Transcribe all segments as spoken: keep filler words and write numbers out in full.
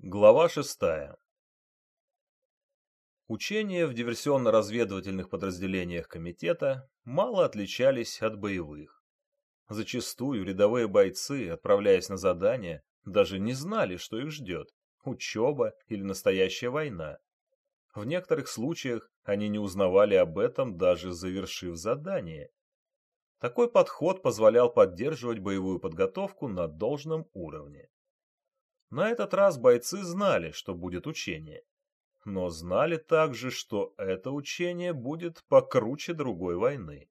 Глава шестая. Учения в диверсионно-разведывательных подразделениях комитета мало отличались от боевых. Зачастую рядовые бойцы, отправляясь на задания, даже не знали, что их ждет – учеба или настоящая война. В некоторых случаях они не узнавали об этом, даже завершив задание. Такой подход позволял поддерживать боевую подготовку на должном уровне. На этот раз бойцы знали, что будет учение. Но знали также, что это учение будет покруче другой войны.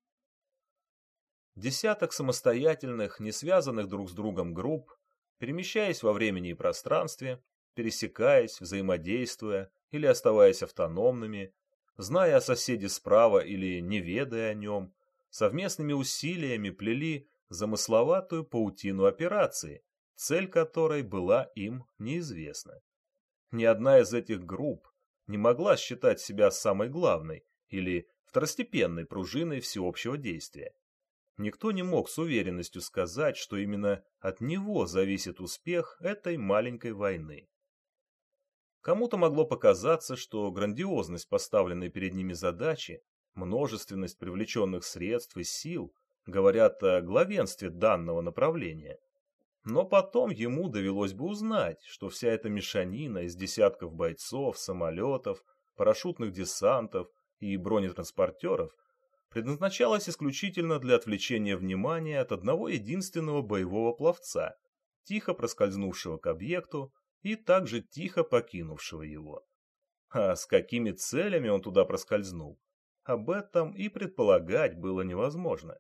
Десяток самостоятельных, не связанных друг с другом групп, перемещаясь во времени и пространстве, пересекаясь, взаимодействуя или оставаясь автономными, зная о соседе справа или не ведая о нем, совместными усилиями плели замысловатую паутину операции, цель которой была им неизвестна. Ни одна из этих групп не могла считать себя самой главной или второстепенной пружиной всеобщего действия. Никто не мог с уверенностью сказать, что именно от него зависит успех этой маленькой войны. Кому-то могло показаться, что грандиозность поставленной перед ними задачи, множественность привлеченных средств и сил говорят о главенстве данного направления. Но потом ему довелось бы узнать, что вся эта мешанина из десятков бойцов, самолетов, парашютных десантов и бронетранспортеров предназначалась исключительно для отвлечения внимания от одного единственного боевого пловца, тихо проскользнувшего к объекту и также тихо покинувшего его. А с какими целями он туда проскользнул, об этом и предполагать было невозможно.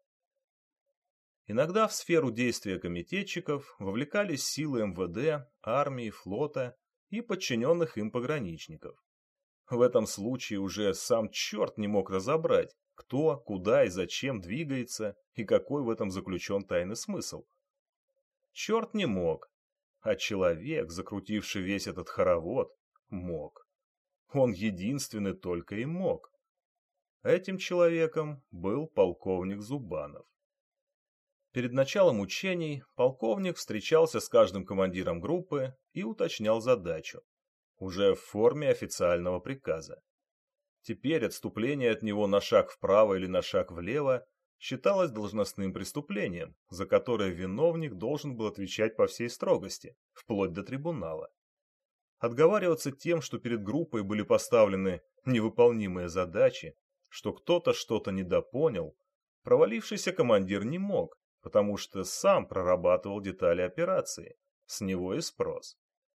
Иногда в сферу действия комитетчиков вовлекались силы эм вэ дэ, армии, флота и подчиненных им пограничников. В этом случае уже сам черт не мог разобрать, кто, куда и зачем двигается и какой в этом заключен тайный смысл. Черт не мог, а человек, закрутивший весь этот хоровод, мог. Он единственный только и мог. Этим человеком был полковник Зубанов. Перед началом учений полковник встречался с каждым командиром группы и уточнял задачу, уже в форме официального приказа. Теперь отступление от него на шаг вправо или на шаг влево считалось должностным преступлением, за которое виновник должен был отвечать по всей строгости, вплоть до трибунала. Отговариваться тем, что перед группой были поставлены невыполнимые задачи, что кто-то что-то недопонял, провалившийся командир не мог, потому что сам прорабатывал детали операции, с него и спрос.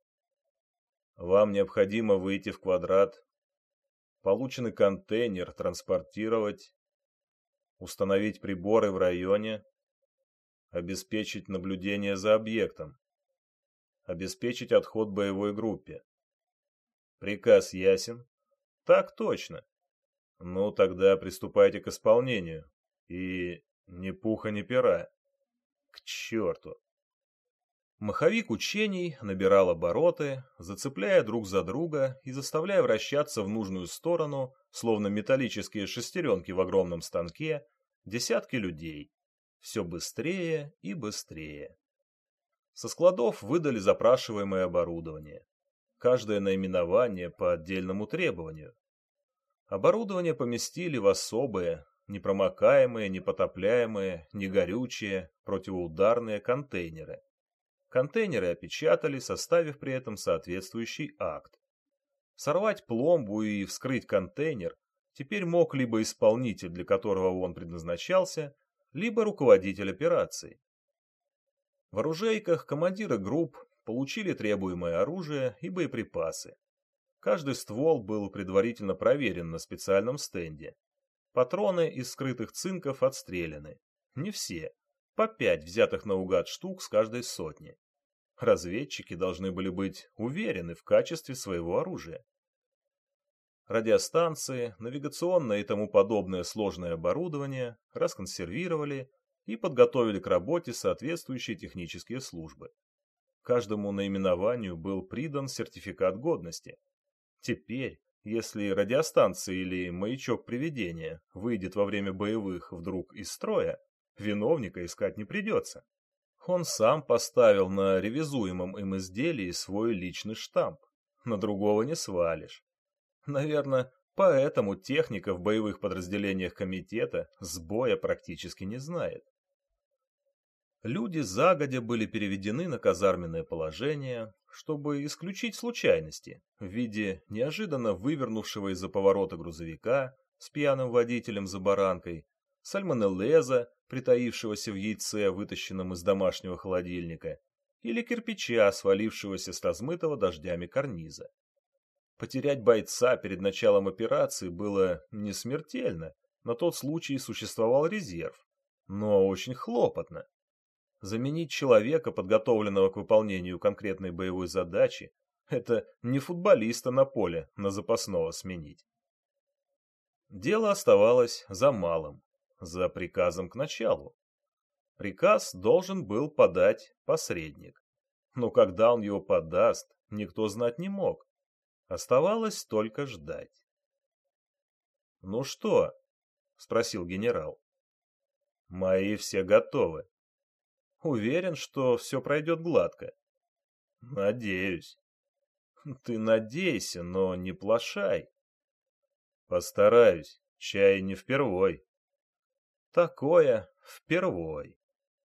Вам необходимо выйти в квадрат, полученный контейнер транспортировать, установить приборы в районе, обеспечить наблюдение за объектом, обеспечить отход боевой группе. Приказ ясен? Так точно. Ну, тогда приступайте к исполнению. И ни пуха, ни пера. К черту. Маховик учений набирал обороты, зацепляя друг за друга и заставляя вращаться в нужную сторону, словно металлические шестеренки в огромном станке, десятки людей. Все быстрее и быстрее. Со складов выдали запрашиваемое оборудование. Каждое наименование по отдельному требованию. Оборудование поместили в особые, непромокаемые, непотопляемые, негорючие, противоударные контейнеры. Контейнеры опечатали, составив при этом соответствующий акт. Сорвать пломбу и вскрыть контейнер теперь мог либо исполнитель, для которого он предназначался, либо руководитель операции. В оружейках командиры групп получили требуемое оружие и боеприпасы. Каждый ствол был предварительно проверен на специальном стенде. Патроны из скрытых цинков отстреляны. Не все. По пять взятых наугад штук с каждой сотни. Разведчики должны были быть уверены в качестве своего оружия. Радиостанции, навигационное и тому подобное сложное оборудование расконсервировали и подготовили к работе соответствующие технические службы. Каждому наименованию был придан сертификат годности. Теперь, если радиостанция или маячок приведения выйдет во время боевых вдруг из строя, виновника искать не придется. Он сам поставил на ревизуемом им изделии свой личный штамп. На другого не свалишь. Наверное, поэтому техника в боевых подразделениях комитета сбоя практически не знает. Люди загодя были переведены на казарменное положение, чтобы исключить случайности в виде неожиданно вывернувшего из-за поворота грузовика с пьяным водителем за баранкой, сальмонеллеза, притаившегося в яйце, вытащенном из домашнего холодильника, или кирпича, свалившегося с размытого дождями карниза. Потерять бойца перед началом операции было не смертельно, на тот случай существовал резерв, но очень хлопотно. Заменить человека, подготовленного к выполнению конкретной боевой задачи, это не футболиста на поле на запасного сменить. Дело оставалось за малым, за приказом к началу. Приказ должен был подать посредник. Но когда он его подаст, никто знать не мог. Оставалось только ждать. «Ну что?» — спросил генерал. «Мои все готовы. Уверен, что все пройдет гладко?» «Надеюсь». «Ты надейся, но не плашай». «Постараюсь, чай не впервой». «Такое впервой».